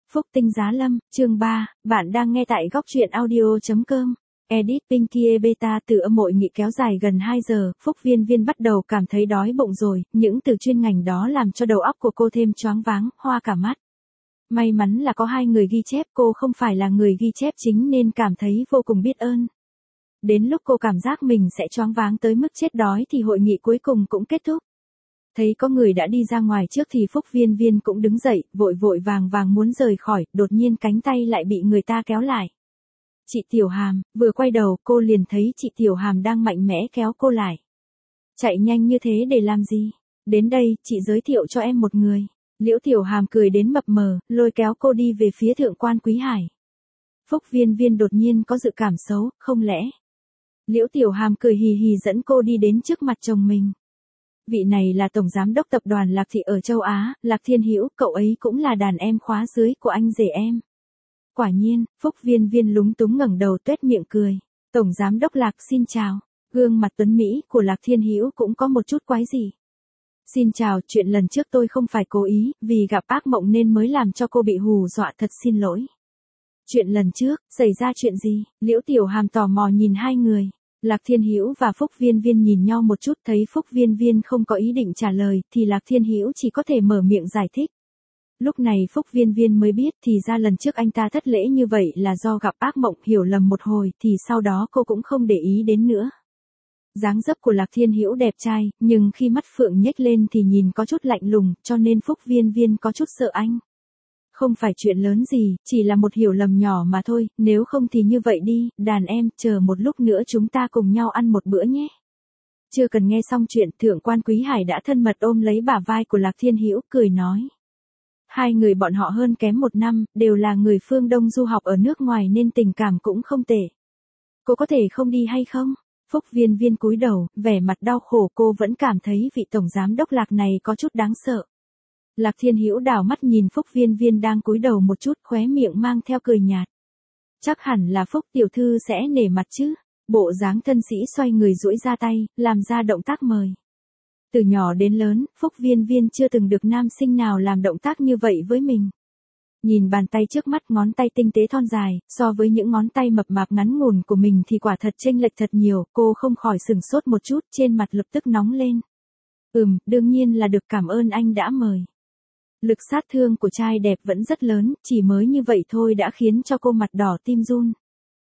Phúc Tinh Giá Lâm, chương 3, bạn đang nghe tại góc truyện audio.com. Edit Pinky Beta từ âm hội nghị kéo dài gần 2 giờ, Phúc Viên Viên bắt đầu cảm thấy đói bụng rồi, những từ chuyên ngành đó làm cho đầu óc của cô thêm choáng váng, hoa cả mắt. May mắn là có 2 người ghi chép, cô không phải là người ghi chép chính nên cảm thấy vô cùng biết ơn. Đến lúc cô cảm giác mình sẽ choáng váng tới mức chết đói thì hội nghị cuối cùng cũng kết thúc. Thấy có người đã đi ra ngoài trước thì Phúc Viên Viên cũng đứng dậy, vội vội vàng vàng muốn rời khỏi, đột nhiên cánh tay lại bị người ta kéo lại. Chị Tiểu Hàm, vừa quay đầu cô liền thấy chị Tiểu Hàm đang mạnh mẽ kéo cô lại. Chạy nhanh như thế để làm gì? Đến đây, chị giới thiệu cho em một người. Liễu Tiểu Hàm cười đến mập mờ, lôi kéo cô đi về phía Thượng quan Quý Hải. Phúc Viên Viên đột nhiên có dự cảm xấu, không lẽ? Liễu Tiểu Hàm cười hì hì dẫn cô đi đến trước mặt chồng mình. Vị này là tổng giám đốc tập đoàn Lạc Thị ở châu Á, Lạc Thiên Hữu, cậu ấy cũng là đàn em khóa dưới của anh rể em. Quả nhiên, Phúc Viên Viên lúng túng ngẩng đầu tuét miệng cười. Tổng giám đốc Lạc xin chào. Gương mặt tuấn Mỹ của Lạc Thiên Hữu cũng có một chút quái dị. Xin chào, chuyện lần trước tôi không phải cố ý, vì gặp ác mộng nên mới làm cho cô bị hù dọa, thật xin lỗi. Chuyện lần trước, xảy ra chuyện gì? Liễu Tiểu Hàm tò mò nhìn hai người. Lạc Thiên Hữu và Phúc Viên Viên nhìn nhau một chút, thấy Phúc Viên Viên không có ý định trả lời, thì Lạc Thiên Hữu chỉ có thể mở miệng giải thích. Lúc này Phúc Viên Viên mới biết thì ra lần trước anh ta thất lễ như vậy là do gặp ác mộng, hiểu lầm một hồi, thì sau đó cô cũng không để ý đến nữa. Dáng dấp của Lạc Thiên Hữu đẹp trai, nhưng khi mắt phượng nhếch lên thì nhìn có chút lạnh lùng, cho nên Phúc Viên Viên có chút sợ anh. Không phải chuyện lớn gì, chỉ là một hiểu lầm nhỏ mà thôi, nếu không thì như vậy đi, đàn em, chờ một lúc nữa chúng ta cùng nhau ăn một bữa nhé. Chưa cần nghe xong chuyện, Thượng quan Quý Hải đã thân mật ôm lấy bả vai của Lạc Thiên Hữu, cười nói. Hai người bọn họ hơn kém 1 năm, đều là người phương Đông du học ở nước ngoài nên tình cảm cũng không tệ. Cô có thể không đi hay không? Phúc Viên Viên cúi đầu, vẻ mặt đau khổ, cô vẫn cảm thấy vị tổng giám đốc Lạc này có chút đáng sợ. Lạc Thiên Hữu đảo mắt nhìn Phúc Viên Viên đang cúi đầu một chút, khóe miệng mang theo cười nhạt. Chắc hẳn là Phúc tiểu thư sẽ nể mặt chứ. Bộ dáng thân sĩ xoay người duỗi ra tay, làm ra động tác mời. Từ nhỏ đến lớn, Phúc Viên Viên chưa từng được nam sinh nào làm động tác như vậy với mình. Nhìn bàn tay trước mắt, ngón tay tinh tế thon dài, so với những ngón tay mập mạp ngắn ngủn của mình thì quả thật chênh lệch thật nhiều, cô không khỏi sửng sốt một chút, trên mặt lập tức nóng lên. Đương nhiên là được, cảm ơn anh đã mời. Lực sát thương của trai đẹp vẫn rất lớn, chỉ mới như vậy thôi đã khiến cho cô mặt đỏ tim run.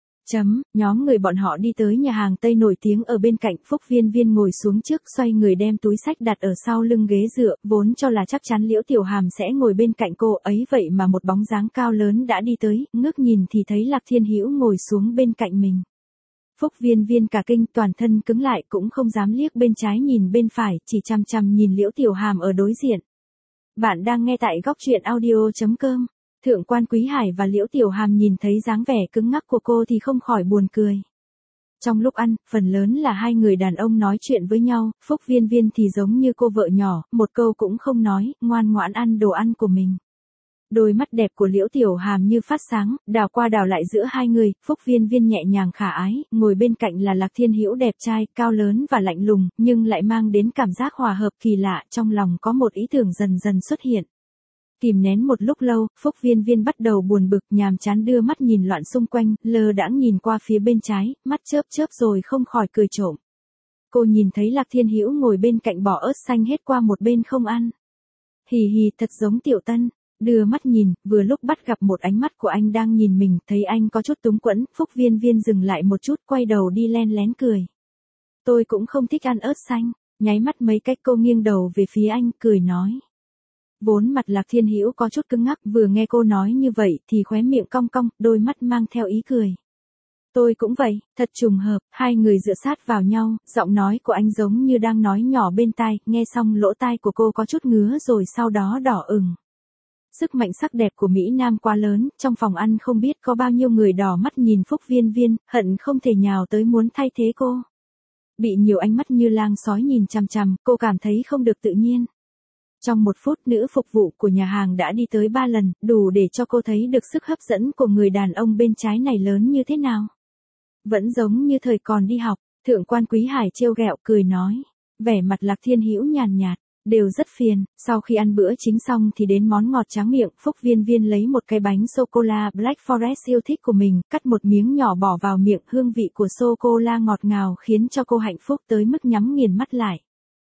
Nhóm người bọn họ đi tới nhà hàng Tây nổi tiếng ở bên cạnh. Phúc Viên Viên ngồi xuống trước, xoay người đem túi xách đặt ở sau lưng ghế dựa, vốn cho là chắc chắn Liễu Tiểu Hàm sẽ ngồi bên cạnh cô ấy, vậy mà một bóng dáng cao lớn đã đi tới, ngước nhìn thì thấy Lạc Thiên Hữu ngồi xuống bên cạnh mình. Phúc Viên Viên cả kinh, toàn thân cứng lại, cũng không dám liếc bên trái nhìn bên phải, chỉ chằm chằm nhìn Liễu Tiểu Hàm ở đối diện. Bạn đang nghe tại góc truyện audio.com. Thượng quan Quý Hải và Liễu Tiểu Hàm nhìn thấy dáng vẻ cứng ngắc của cô thì không khỏi buồn cười. Trong lúc ăn, phần lớn là hai người đàn ông nói chuyện với nhau, Phúc Viên Viên thì giống như cô vợ nhỏ, một câu cũng không nói, ngoan ngoãn ăn đồ ăn của mình. Đôi mắt đẹp của Liễu Tiểu Hàm như phát sáng, đảo qua đảo lại giữa hai người. Phúc Viên Viên nhẹ nhàng khả ái, ngồi bên cạnh là Lạc Thiên Hữu đẹp trai, cao lớn và lạnh lùng, nhưng lại mang đến cảm giác hòa hợp kỳ lạ, trong lòng có một ý tưởng dần dần xuất hiện. Kìm nén một lúc lâu, Phúc Viên Viên bắt đầu buồn bực, nhàm chán đưa mắt nhìn loạn xung quanh, lơ đãng nhìn qua phía bên trái, mắt chớp chớp rồi không khỏi cười trộm. Cô nhìn thấy Lạc Thiên Hữu ngồi bên cạnh bỏ ớt xanh hết qua một bên không ăn. Hì hì, thật giống Tiểu Tân. Đưa mắt nhìn, vừa lúc bắt gặp một ánh mắt của anh đang nhìn mình, thấy anh có chút túng quẫn, Phúc Viên Viên dừng lại một chút, quay đầu đi len lén cười. Tôi cũng không thích ăn ớt xanh. Nháy mắt mấy cách cô nghiêng đầu về phía anh, cười nói. Vốn mặt Lạc Thiên Hữu có chút cứng ngắc, vừa nghe cô nói như vậy thì khóe miệng cong cong, đôi mắt mang theo ý cười. Tôi cũng vậy, thật trùng hợp. Hai người dựa sát vào nhau, giọng nói của anh giống như đang nói nhỏ bên tai, nghe xong lỗ tai của cô có chút ngứa rồi sau đó đỏ ửng. Sức mạnh sắc đẹp của Mỹ Nam quá lớn, trong phòng ăn không biết có bao nhiêu người đỏ mắt nhìn Phúc Viên Viên, hận không thể nhào tới muốn thay thế cô. Bị nhiều ánh mắt như lang sói nhìn chằm chằm, cô cảm thấy không được tự nhiên. Trong 1 phút, nữ phục vụ của nhà hàng đã đi tới 3 lần, đủ để cho cô thấy được sức hấp dẫn của người đàn ông bên trái này lớn như thế nào. Vẫn giống như thời còn đi học. Thượng quan Quý Hải trêu ghẹo cười nói. Vẻ mặt Lạc Thiên Hữu nhàn nhạt. đều rất phiền. Sau khi ăn bữa chính xong thì đến món ngọt tráng miệng, Phúc Viên Viên lấy một cái bánh sô-cô-la Black Forest yêu thích của mình, cắt một miếng nhỏ bỏ vào miệng, hương vị của sô-cô-la ngọt ngào khiến cho cô hạnh phúc tới mức nhắm nghiền mắt lại.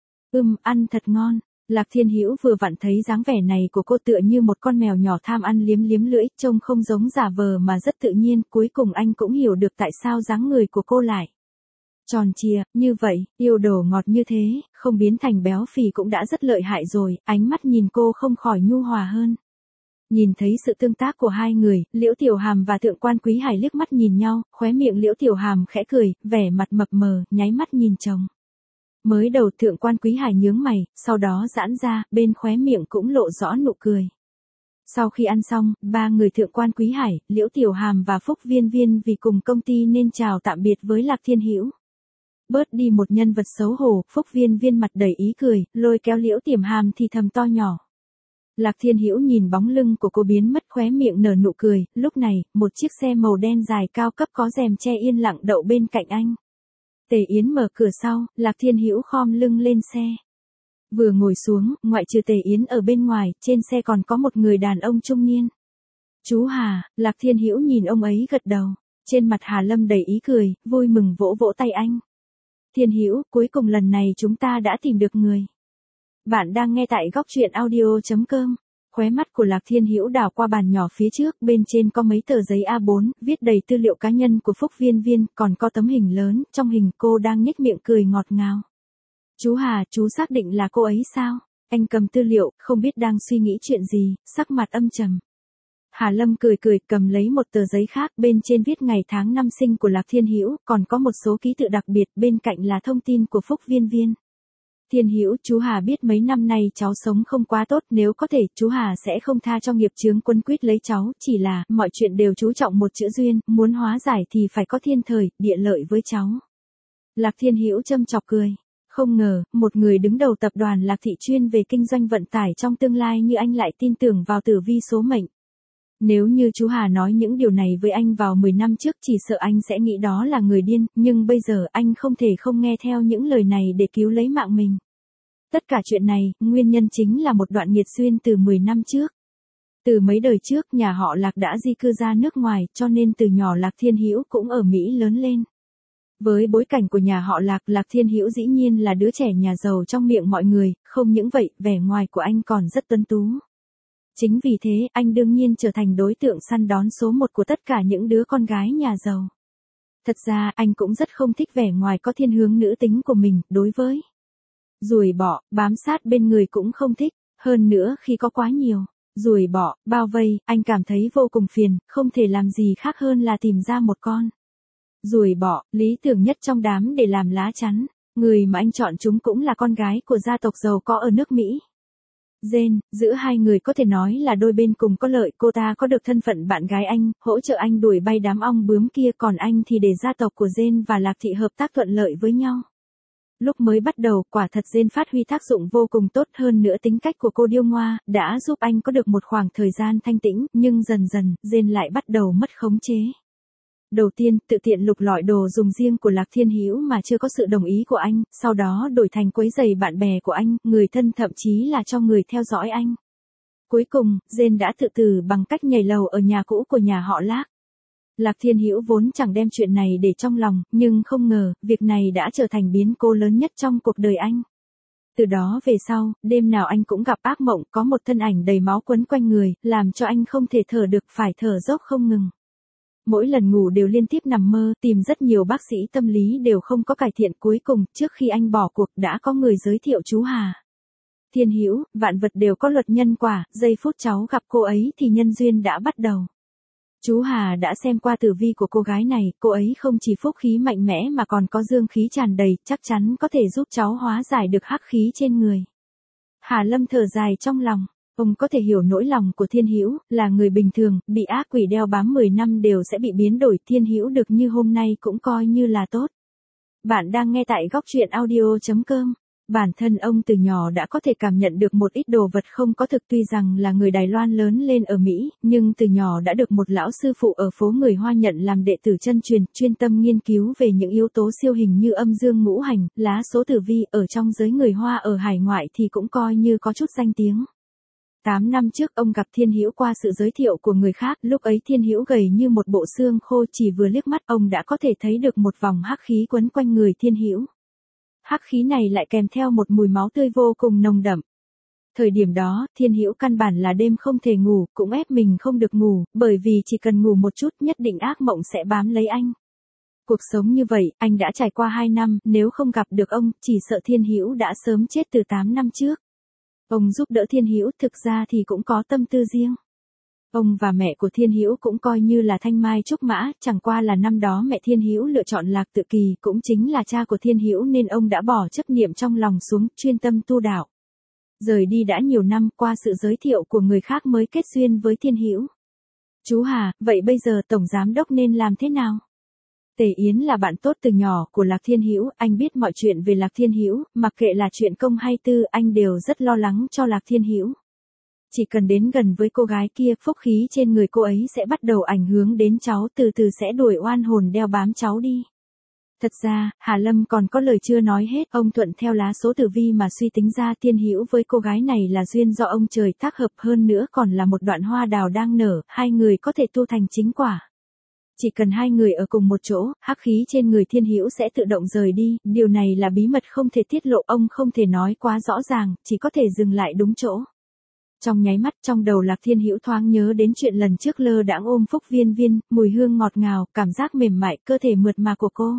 Ăn thật ngon. Lạc Thiên Hữu vừa vặn thấy dáng vẻ này của cô tựa như một con mèo nhỏ tham ăn liếm liếm lưỡi, trông không giống giả vờ mà rất tự nhiên, cuối cùng anh cũng hiểu được tại sao dáng người của cô lại tròn trịa, như vậy, yêu đồ ngọt như thế, không biến thành béo phì cũng đã rất lợi hại rồi, ánh mắt nhìn cô không khỏi nhu hòa hơn. Nhìn thấy sự tương tác của hai người, Liễu Tiểu Hàm và Thượng quan Quý Hải liếc mắt nhìn nhau, khóe miệng Liễu Tiểu Hàm khẽ cười, vẻ mặt mập mờ, nháy mắt nhìn chồng. Mới đầu Thượng quan Quý Hải nhướng mày, sau đó giãn ra, bên khóe miệng cũng lộ rõ nụ cười. Sau khi ăn xong, ba người Thượng quan Quý Hải, Liễu Tiểu Hàm và Phúc Viên Viên vì cùng công ty nên chào tạm biệt với Lạc Thiên Hữu. Bớt đi một nhân vật xấu hổ, Phúc Viên Viên mặt đầy ý cười, lôi kéo Liễu Tiểu Hàm thì thầm to nhỏ. Lạc Thiên Hữu nhìn bóng lưng của cô biến mất, khóe miệng nở nụ cười, lúc này, một chiếc xe màu đen dài cao cấp có rèm che yên lặng đậu bên cạnh anh. Tề Yến mở cửa sau, Lạc Thiên Hữu khom lưng lên xe. Vừa ngồi xuống, ngoại trừ Tề Yến ở bên ngoài, trên xe còn có một người đàn ông trung niên. Chú Hà, Lạc Thiên Hữu nhìn ông ấy gật đầu. Trên mặt Hà Lâm đầy ý cười, vui mừng vỗ vỗ tay anh. Thiên Hữu, cuối cùng lần này chúng ta đã tìm được người. Bạn đang nghe tại góc truyện audio.com. Khóe mắt của Lạc Thiên Hữu đảo qua bàn nhỏ phía trước, bên trên có mấy tờ giấy A4, viết đầy tư liệu cá nhân của Phúc Viên Viên, còn có tấm hình lớn, trong hình cô đang nhếch miệng cười ngọt ngào. Chú Hà, chú xác định là cô ấy sao? Anh cầm tư liệu, không biết đang suy nghĩ chuyện gì, sắc mặt âm trầm. Hà Lâm cười cười, cầm lấy một tờ giấy khác, bên trên viết ngày tháng năm sinh của Lạc Thiên Hữu, còn có một số ký tự đặc biệt, bên cạnh là thông tin của Phúc Viên Viên. Thiên Hữu, chú Hà biết mấy năm nay cháu sống không quá tốt, nếu có thể, chú Hà sẽ không tha cho nghiệp chướng quấn quýt lấy cháu, chỉ là, mọi chuyện đều chú trọng một chữ duyên, muốn hóa giải thì phải có thiên thời, địa lợi với cháu. Lạc Thiên Hữu châm chọc cười. Không ngờ, một người đứng đầu tập đoàn Lạc Thị chuyên về kinh doanh vận tải trong tương lai như anh lại tin tưởng vào tử vi số mệnh. Nếu như chú Hà nói những điều này với anh vào 10 năm trước chỉ sợ anh sẽ nghĩ đó là người điên, nhưng bây giờ anh không thể không nghe theo những lời này để cứu lấy mạng mình. Tất cả chuyện này, nguyên nhân chính là một đoạn nghiệt duyên từ 10 năm trước. Từ mấy đời trước nhà họ Lạc đã di cư ra nước ngoài, cho nên từ nhỏ Lạc Thiên Hữu cũng ở Mỹ lớn lên. Với bối cảnh của nhà họ Lạc, Lạc Thiên Hữu dĩ nhiên là đứa trẻ nhà giàu trong miệng mọi người, không những vậy, vẻ ngoài của anh còn rất tuấn tú. Chính vì thế, anh đương nhiên trở thành đối tượng săn đón số một của tất cả những đứa con gái nhà giàu. Thật ra, anh cũng rất không thích vẻ ngoài có thiên hướng nữ tính của mình, đối với ruồi bọ, bám sát bên người cũng không thích, hơn nữa khi có quá nhiều ruồi bọ, bao vây, anh cảm thấy vô cùng phiền, không thể làm gì khác hơn là tìm ra một con ruồi bọ, lý tưởng nhất trong đám để làm lá chắn. Người mà anh chọn chúng cũng là con gái của gia tộc giàu có ở nước Mỹ. Jane, giữa hai người có thể nói là đôi bên cùng có lợi, cô ta có được thân phận bạn gái anh, hỗ trợ anh đuổi bay đám ong bướm kia, còn anh thì để gia tộc của Jane và Lạc Thị hợp tác thuận lợi với nhau. Lúc mới bắt đầu, quả thật Jane phát huy tác dụng vô cùng tốt, hơn nữa tính cách của cô điêu ngoa, đã giúp anh có được một khoảng thời gian thanh tĩnh, nhưng dần dần, Jane lại bắt đầu mất khống chế. Đầu tiên, tự tiện lục lọi đồ dùng riêng của Lạc Thiên Hữu mà chưa có sự đồng ý của anh, sau đó đổi thành quấy rầy bạn bè của anh, người thân, thậm chí là cho người theo dõi anh. Cuối cùng, Jane đã tự tử bằng cách nhảy lầu ở nhà cũ của nhà họ Lạc. Lạc Thiên Hữu vốn chẳng đem chuyện này để trong lòng, nhưng không ngờ, việc này đã trở thành biến cố lớn nhất trong cuộc đời anh. Từ đó về sau, đêm nào anh cũng gặp ác mộng, có một thân ảnh đầy máu quấn quanh người, làm cho anh không thể thở được, phải thở dốc không ngừng. Mỗi lần ngủ đều liên tiếp nằm mơ, tìm rất nhiều bác sĩ tâm lý đều không có cải thiện, cuối cùng, trước khi anh bỏ cuộc đã có người giới thiệu chú Hà. Thiên Hữu, vạn vật đều có luật nhân quả, giây phút cháu gặp cô ấy thì nhân duyên đã bắt đầu. Chú Hà đã xem qua tử vi của cô gái này, cô ấy không chỉ phúc khí mạnh mẽ mà còn có dương khí tràn đầy, chắc chắn có thể giúp cháu hóa giải được hắc khí trên người. Hà Lâm thở dài trong lòng. Ông có thể hiểu nỗi lòng của Thiên Hữu, là người bình thường, bị ác quỷ đeo bám 10 năm đều sẽ bị biến đổi, Thiên Hữu được như hôm nay cũng coi như là tốt. Bạn đang nghe tại góc truyện audio.com. Bản thân ông từ nhỏ đã có thể cảm nhận được một ít đồ vật không có thực, tuy rằng là người Đài Loan lớn lên ở Mỹ, nhưng từ nhỏ đã được một lão sư phụ ở phố người Hoa nhận làm đệ tử chân truyền, chuyên tâm nghiên cứu về những yếu tố siêu hình như âm dương ngũ hành, lá số tử vi, ở trong giới người Hoa ở hải ngoại thì cũng coi như có chút danh tiếng. 8 năm trước ông gặp Thiên Hữu qua sự giới thiệu của người khác, lúc ấy Thiên Hữu gầy như một bộ xương khô, chỉ vừa liếc mắt ông đã có thể thấy được một vòng hắc khí quấn quanh người Thiên Hữu. Hắc khí này lại kèm theo một mùi máu tươi vô cùng nồng đậm. Thời điểm đó, Thiên Hữu căn bản là đêm không thể ngủ, cũng ép mình không được ngủ, bởi vì chỉ cần ngủ một chút nhất định ác mộng sẽ bám lấy anh. Cuộc sống như vậy, anh đã trải qua 2 năm, nếu không gặp được ông, chỉ sợ Thiên Hữu đã sớm chết từ 8 năm trước. Ông giúp đỡ Thiên Hữu thực ra thì cũng có tâm tư riêng. Ông và mẹ của Thiên Hữu cũng coi như là thanh mai trúc mã, chẳng qua là năm đó mẹ Thiên Hữu lựa chọn Lạc Tự Kỳ, cũng chính là cha của Thiên Hữu, nên ông đã bỏ chấp niệm trong lòng xuống, chuyên tâm tu đạo. Rời đi đã nhiều năm, qua sự giới thiệu của người khác mới kết duyên với Thiên Hữu. Chú Hà, vậy bây giờ Tổng Giám Đốc nên làm thế nào? Tề Yến là bạn tốt từ nhỏ của Lạc Thiên Hữu, anh biết mọi chuyện về Lạc Thiên Hữu, mặc kệ là chuyện công hay tư, anh đều rất lo lắng cho Lạc Thiên Hữu. Chỉ cần đến gần với cô gái kia, phúc khí trên người cô ấy sẽ bắt đầu ảnh hưởng đến cháu, từ từ sẽ đuổi oan hồn đeo bám cháu đi. Thật ra, Hà Lâm còn có lời chưa nói hết, ông thuận theo lá số tử vi mà suy tính ra Thiên Hữu với cô gái này là duyên do ông trời tác hợp, hơn nữa còn là một đoạn hoa đào đang nở, hai người có thể tu thành chính quả. Chỉ cần hai người ở cùng một chỗ, hắc khí trên người Thiên Hữu sẽ tự động rời đi, điều này là bí mật không thể tiết lộ, ông không thể nói quá rõ ràng, chỉ có thể dừng lại đúng chỗ. Trong nháy mắt, trong đầu Lạc Thiên Hữu thoáng nhớ đến chuyện lần trước lơ đãng ôm Phúc Viên Viên, mùi hương ngọt ngào, cảm giác mềm mại, cơ thể mượt mà của cô.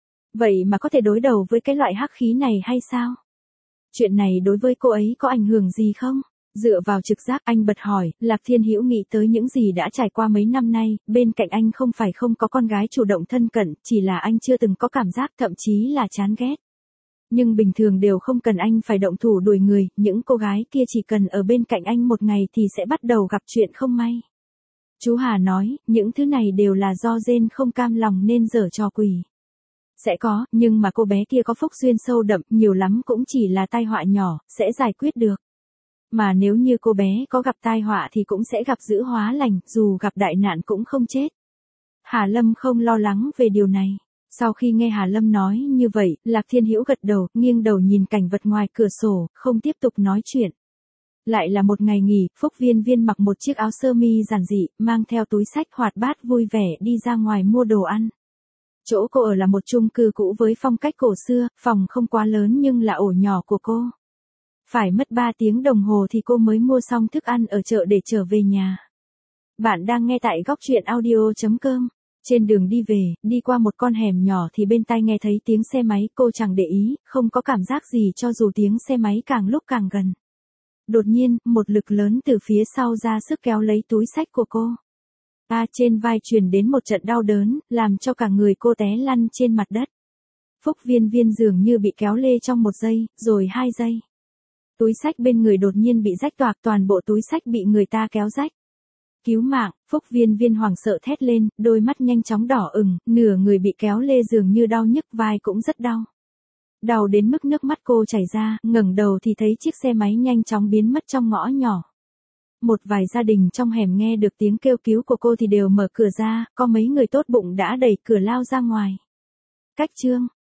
Vậy mà có thể đối đầu với cái loại hắc khí này hay sao? Chuyện này đối với cô ấy có ảnh hưởng gì không? Dựa vào trực giác, anh bật hỏi. Lạc Thiên Hữu nghĩ tới những gì đã trải qua mấy năm nay, bên cạnh anh không phải không có con gái chủ động thân cận, chỉ là anh chưa từng có cảm giác, thậm chí là chán ghét. Nhưng bình thường đều không cần anh phải động thủ đuổi người, những cô gái kia chỉ cần ở bên cạnh anh một ngày thì sẽ bắt đầu gặp chuyện không may. Chú Hà nói, những thứ này đều là do Jane không cam lòng nên giở trò quỷ. Sẽ có, nhưng mà cô bé kia có phúc duyên sâu đậm, nhiều lắm cũng chỉ là tai họa nhỏ, sẽ giải quyết được. Mà nếu như cô bé có gặp tai họa thì cũng sẽ gặp dữ hóa lành, dù gặp đại nạn cũng không chết. Hà Lâm không lo lắng về điều này. Sau khi nghe Hà Lâm nói như vậy, Lạc Thiên Hữu gật đầu, nghiêng đầu nhìn cảnh vật ngoài cửa sổ, không tiếp tục nói chuyện. Lại là một ngày nghỉ, Phúc Viên Viên mặc một chiếc áo sơ mi giản dị, mang theo túi xách hoạt bát vui vẻ đi ra ngoài mua đồ ăn. Chỗ cô ở là một chung cư cũ với phong cách cổ xưa, phòng không quá lớn nhưng là ổ nhỏ của cô. Phải mất 3 tiếng đồng hồ thì cô mới mua xong thức ăn ở chợ để trở về nhà. Bạn đang nghe tại góc truyện audio.com. Trên đường đi về, đi qua một con hẻm nhỏ thì bên tai nghe thấy tiếng xe máy, cô chẳng để ý, không có cảm giác gì cho dù tiếng xe máy càng lúc càng gần. Đột nhiên, một lực lớn từ phía sau ra sức kéo lấy túi xách của cô. Trên vai truyền đến một trận đau đớn, làm cho cả người cô té lăn trên mặt đất. Phúc Viên Viên dường như bị kéo lê trong 1 giây, rồi 2 giây. Túi xách bên người đột nhiên bị rách toạc, toàn bộ túi xách bị người ta kéo rách. Cứu mạng, Phúc Viên Viên hoảng sợ thét lên, đôi mắt nhanh chóng đỏ ửng, nửa người bị kéo lê dường như đau nhức, vai cũng rất đau. Đau đến mức nước mắt cô chảy ra, ngẩng đầu thì thấy chiếc xe máy nhanh chóng biến mất trong ngõ nhỏ. Một vài gia đình trong hẻm nghe được tiếng kêu cứu của cô thì đều mở cửa ra, có mấy người tốt bụng đã đẩy cửa lao ra ngoài. Cách chương